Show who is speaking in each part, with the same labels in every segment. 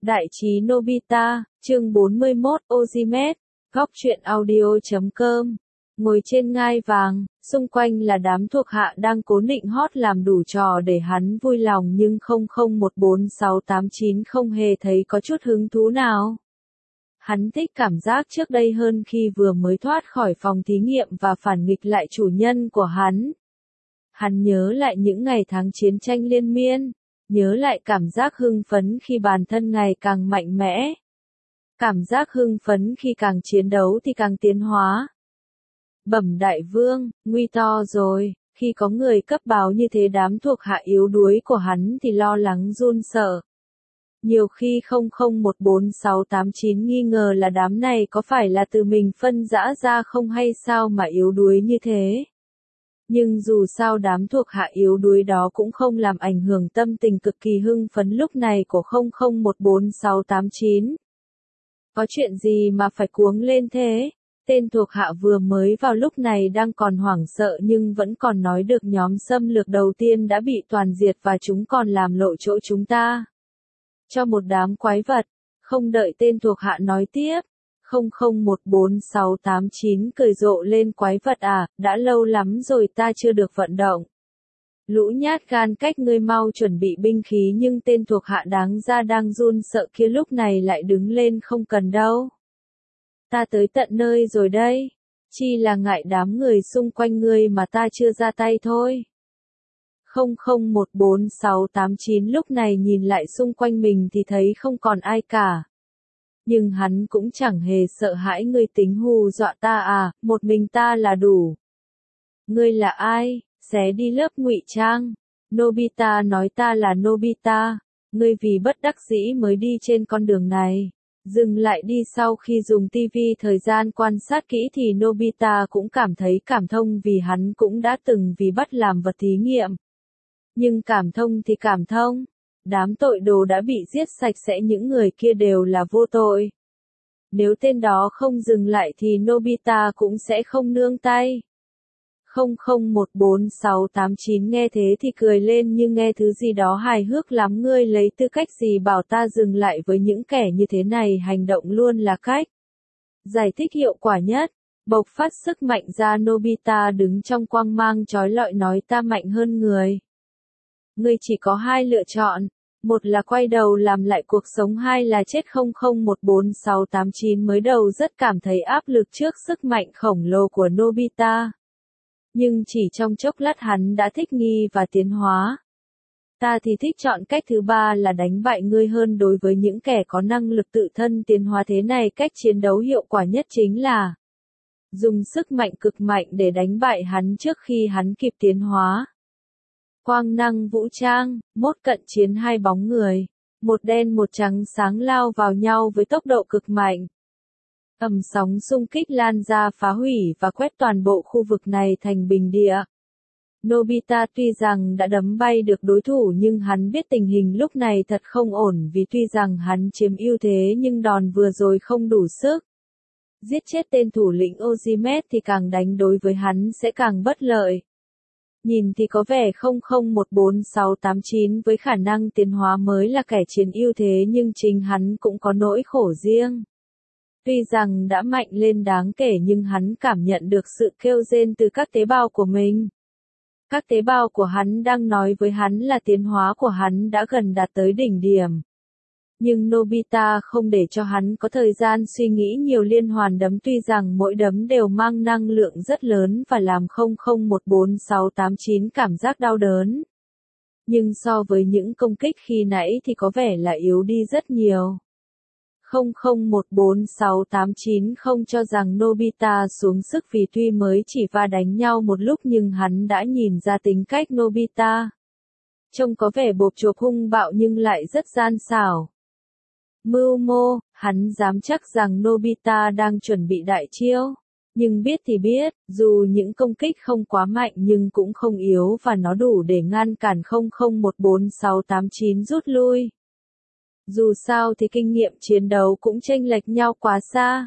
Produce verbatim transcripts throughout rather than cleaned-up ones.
Speaker 1: Đại trí Nobita, chương bốn mươi mốt, Ozimet, góc truyện audio chấm com. Ngồi trên ngai vàng, xung quanh là đám thuộc hạ đang cố nịnh hót làm đủ trò để hắn vui lòng, nhưng không không một bốn sáu tám chín không hề thấy có chút hứng thú nào. Hắn thích cảm giác trước đây hơn khi vừa mới thoát khỏi phòng thí nghiệm và phản nghịch lại chủ nhân của hắn. Hắn nhớ lại những ngày tháng chiến tranh liên miên, nhớ lại cảm giác hưng phấn khi bản thân ngày càng mạnh mẽ. Cảm giác hưng phấn khi càng chiến đấu thì càng tiến hóa. Bẩm đại vương, nguy to rồi, khi có người cấp báo như thế đám thuộc hạ yếu đuối của hắn thì lo lắng run sợ. Nhiều khi không không một bốn sáu tám chín nghi ngờ là đám này có phải là từ mình phân rã ra không hay sao mà yếu đuối như thế. Nhưng dù sao đám thuộc hạ yếu đuối đó cũng không làm ảnh hưởng tâm tình cực kỳ hưng phấn lúc này của không không một bốn sáu tám chín. Có chuyện gì mà phải cuống lên thế? Tên thuộc hạ vừa mới vào lúc này đang còn hoảng sợ nhưng vẫn còn nói được nhóm xâm lược đầu tiên đã bị toàn diệt và chúng còn làm lộ chỗ chúng ta. Cho một đám quái vật, không đợi tên thuộc hạ nói tiếp. không không một bốn sáu tám chín cười rộ lên, quái vật à, đã lâu lắm rồi ta chưa được vận động. Lũ nhát gan cách ngươi mau chuẩn bị binh khí, nhưng tên thuộc hạ đáng ra đang run sợ kia lúc này lại đứng lên, không cần đâu. Ta tới tận nơi rồi đây, chi là ngại đám người xung quanh ngươi mà ta chưa ra tay thôi. không không một bốn sáu tám chín lúc này nhìn lại xung quanh mình thì thấy không còn ai cả. Nhưng hắn cũng chẳng hề sợ hãi. Ngươi tính hù dọa ta à, một mình ta là đủ. Ngươi là ai, xé đi lớp ngụy trang. Nobita nói ta là Nobita, ngươi vì bất đắc dĩ mới đi trên con đường này. Dừng lại đi. Sau khi dùng tivi thời gian quan sát kỹ thì Nobita cũng cảm thấy cảm thông vì hắn cũng đã từng vì bắt làm vật thí nghiệm. Nhưng cảm thông thì cảm thông. Đám tội đồ đã bị giết sạch sẽ, những người kia đều là vô tội. Nếu tên đó không dừng lại thì Nobita cũng sẽ không nương tay. không không một bốn sáu tám chín nghe thế thì cười lên như nghe thứ gì đó hài hước lắm. Ngươi lấy tư cách gì bảo ta dừng lại? Với những kẻ như thế này hành động luôn là cách giải thích hiệu quả nhất. Bộc phát sức mạnh ra. Nobita đứng trong quang mang chói lọi nói ta mạnh hơn người. Ngươi chỉ có hai lựa chọn, một là quay đầu làm lại cuộc sống, hai là chết. không không một bốn sáu tám chín mới đầu rất cảm thấy áp lực trước sức mạnh khổng lồ của Nobita. Nhưng chỉ trong chốc lát hắn đã thích nghi và tiến hóa. Ta thì thích chọn cách thứ ba là đánh bại ngươi hơn. Đối với những kẻ có năng lực tự thân tiến hóa thế này, cách chiến đấu hiệu quả nhất chính là dùng sức mạnh cực mạnh để đánh bại hắn trước khi hắn kịp tiến hóa. Quang năng vũ trang, mốt cận chiến. Hai bóng người, một đen một trắng sáng lao vào nhau với tốc độ cực mạnh. Ầm sóng xung kích lan ra phá hủy và quét toàn bộ khu vực này thành bình địa. Nobita tuy rằng đã đấm bay được đối thủ nhưng hắn biết tình hình lúc này thật không ổn, vì tuy rằng hắn chiếm ưu thế nhưng đòn vừa rồi không đủ sức. Giết chết tên thủ lĩnh Ozimet thì càng đánh đối với hắn sẽ càng bất lợi. Nhìn thì có vẻ không không một bốn sáu tám chín với khả năng tiến hóa mới là kẻ chiến ưu thế, nhưng chính hắn cũng có nỗi khổ riêng. Tuy rằng đã mạnh lên đáng kể nhưng hắn cảm nhận được sự kêu rên từ các tế bào của mình. Các tế bào của hắn đang nói với hắn là tiến hóa của hắn đã gần đạt tới đỉnh điểm. Nhưng Nobita không để cho hắn có thời gian suy nghĩ nhiều, liên hoàn đấm. Tuy rằng mỗi đấm đều mang năng lượng rất lớn và làm không không một bốn sáu tám chín cảm giác đau đớn. Nhưng so với những công kích khi nãy thì có vẻ là yếu đi rất nhiều. không không một bốn sáu tám chín không cho rằng Nobita xuống sức vì tuy mới chỉ va đánh nhau một lúc nhưng hắn đã nhìn ra tính cách Nobita. Trông có vẻ bộp chộp hung bạo nhưng lại rất gian xảo. Mưu mô, hắn dám chắc rằng Nobita đang chuẩn bị đại chiêu. Nhưng biết thì biết, dù những công kích không quá mạnh nhưng cũng không yếu và nó đủ để ngăn cản không không một bốn sáu tám chín rút lui. Dù sao thì kinh nghiệm chiến đấu cũng chênh lệch nhau quá xa.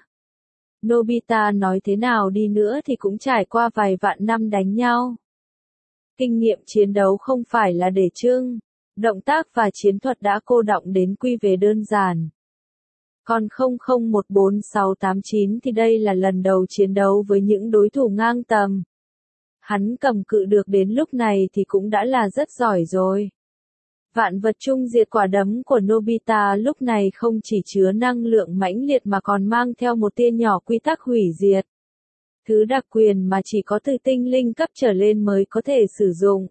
Speaker 1: Nobita nói thế nào đi nữa thì cũng trải qua vài vạn năm đánh nhau. Kinh nghiệm chiến đấu không phải là để trưng. Động tác và chiến thuật đã cô đọng đến quy về đơn giản. Còn không không một bốn sáu tám chín thì đây là lần đầu chiến đấu với những đối thủ ngang tầm. Hắn cầm cự được đến lúc này thì cũng đã là rất giỏi rồi. Vạn vật chung diệt quả đấm của Nobita lúc này không chỉ chứa năng lượng mãnh liệt mà còn mang theo một tia nhỏ quy tắc hủy diệt. Thứ đặc quyền mà chỉ có từ tinh linh cấp trở lên mới có thể sử dụng.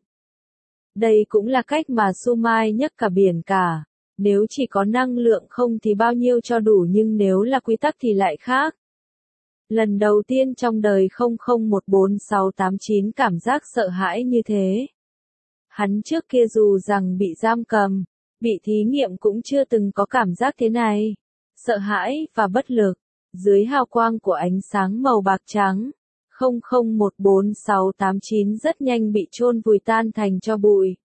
Speaker 1: Đây cũng là cách mà Sumai nhấc cả biển cả. Nếu chỉ có năng lượng không thì bao nhiêu cho đủ, nhưng nếu là quy tắc thì lại khác. Lần đầu tiên trong đời không không một bốn sáu tám chín cảm giác sợ hãi như thế. Hắn trước kia dù rằng bị giam cầm, bị thí nghiệm cũng chưa từng có cảm giác thế này. Sợ hãi và bất lực, dưới hào quang của ánh sáng màu bạc trắng. không không một bốn sáu tám chín rất nhanh bị chôn vùi tan thành tro bụi.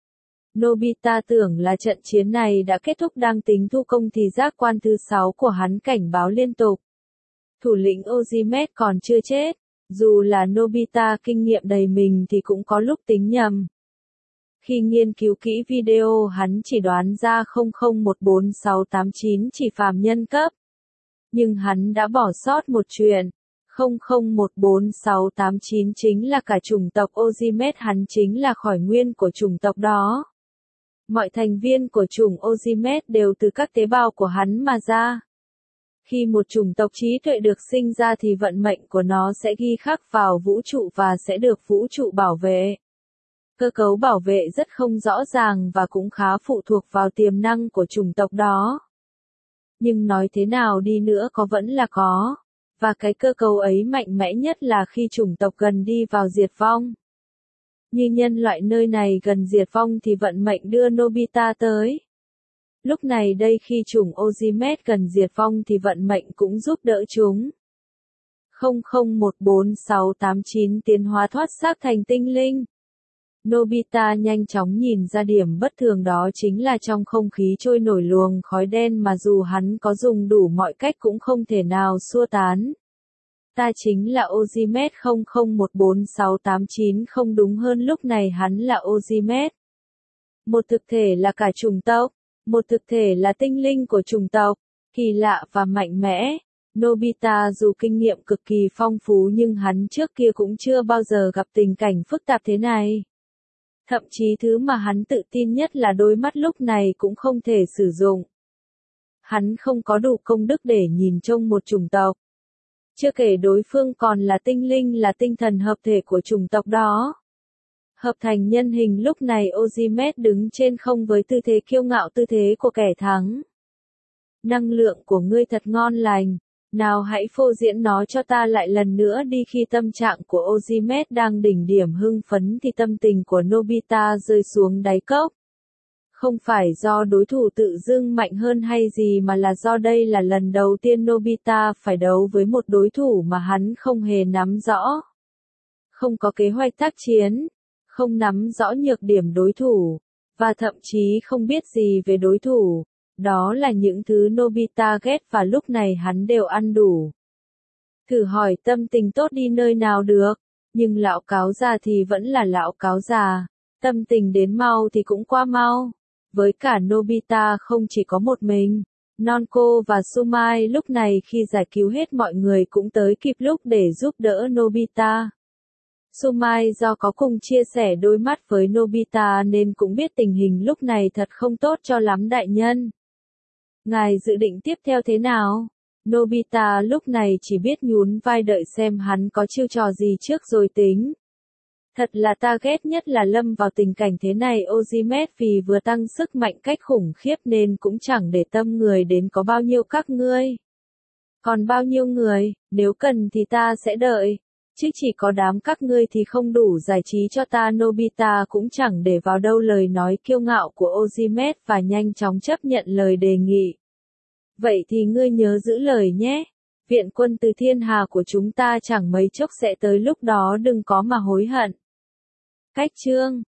Speaker 1: Nobita tưởng là trận chiến này đã kết thúc, đang tính thu công thì giác quan thứ sáu của hắn cảnh báo liên tục. Thủ lĩnh Ozimet còn chưa chết, dù là Nobita kinh nghiệm đầy mình thì cũng có lúc tính nhầm. Khi nghiên cứu kỹ video hắn chỉ đoán ra không không một bốn sáu tám chín chỉ phàm nhân cấp. Nhưng hắn đã bỏ sót một chuyện. không không một bốn sáu tám chín chính là cả chủng tộc Ozimet, hắn chính là khởi nguyên của chủng tộc đó. Mọi thành viên của chủng Ozimet đều từ các tế bào của hắn mà ra. Khi một chủng tộc trí tuệ được sinh ra thì vận mệnh của nó sẽ ghi khắc vào vũ trụ và sẽ được vũ trụ bảo vệ. Cơ cấu bảo vệ rất không rõ ràng và cũng khá phụ thuộc vào tiềm năng của chủng tộc đó. Nhưng nói thế nào đi nữa có vẫn là có. Và cái cơ cấu ấy mạnh mẽ nhất là khi chủng tộc gần đi vào diệt vong. Như nhân loại nơi này gần diệt vong thì vận mệnh đưa Nobita tới. Lúc này đây khi chủng Ozimet gần diệt vong thì vận mệnh cũng giúp đỡ chúng. không không một bốn sáu tám chín tiến hóa thoát xác thành tinh linh. Nobita nhanh chóng nhìn ra điểm bất thường, đó chính là trong không khí trôi nổi luồng khói đen mà dù hắn có dùng đủ mọi cách cũng không thể nào xua tán. Ta chính là Ozimet. không không một bốn sáu tám chín không đúng hơn, lúc này hắn là Ozimet. Một thực thể là cả chủng tộc, một thực thể là tinh linh của chủng tộc, kỳ lạ và mạnh mẽ. Nobita dù kinh nghiệm cực kỳ phong phú nhưng hắn trước kia cũng chưa bao giờ gặp tình cảnh phức tạp thế này. Thậm chí thứ mà hắn tự tin nhất là đôi mắt lúc này cũng không thể sử dụng. Hắn không có đủ công đức để nhìn trông một chủng tộc. Chưa kể đối phương còn là tinh linh, là tinh thần hợp thể của chủng tộc đó. Hợp thành nhân hình lúc này Ozimet đứng trên không với tư thế kiêu ngạo, tư thế của kẻ thắng. Năng lượng của ngươi thật ngon lành. Nào hãy phô diễn nó cho ta lại lần nữa đi. Khi tâm trạng của Ozimet đang đỉnh điểm hưng phấn thì tâm tình của Nobita rơi xuống đáy cốc. Không phải do đối thủ tự dưng mạnh hơn hay gì mà là do đây là lần đầu tiên Nobita phải đấu với một đối thủ mà hắn không hề nắm rõ. Không có kế hoạch tác chiến, không nắm rõ nhược điểm đối thủ, và thậm chí không biết gì về đối thủ. Đó là những thứ Nobita ghét và lúc này hắn đều ăn đủ. Thử hỏi tâm tình tốt đi nơi nào được, nhưng lão cáo già thì vẫn là lão cáo già, tâm tình đến mau thì cũng qua mau. Với cả Nobita không chỉ có một mình, Nonko và Sumai lúc này khi giải cứu hết mọi người cũng tới kịp lúc để giúp đỡ Nobita. Sumai do có cùng chia sẻ đôi mắt với Nobita nên cũng biết tình hình lúc này thật không tốt cho lắm đại nhân. Ngài dự định tiếp theo thế nào? Nobita lúc này chỉ biết nhún vai đợi xem hắn có chiêu trò gì trước rồi tính. Thật là ta ghét nhất là lâm vào tình cảnh thế này. Ozimet vì vừa tăng sức mạnh cách khủng khiếp nên cũng chẳng để tâm người đến có bao nhiêu các ngươi. Còn bao nhiêu người, nếu cần thì ta sẽ đợi. Chứ chỉ có đám các ngươi thì không đủ giải trí cho ta. Nobita cũng chẳng để vào đâu lời nói kiêu ngạo của Ozimet và nhanh chóng chấp nhận lời đề nghị. Vậy thì ngươi nhớ giữ lời nhé. Viện quân từ thiên hà của chúng ta chẳng mấy chốc sẽ tới, lúc đó đừng có mà hối hận. Cách chương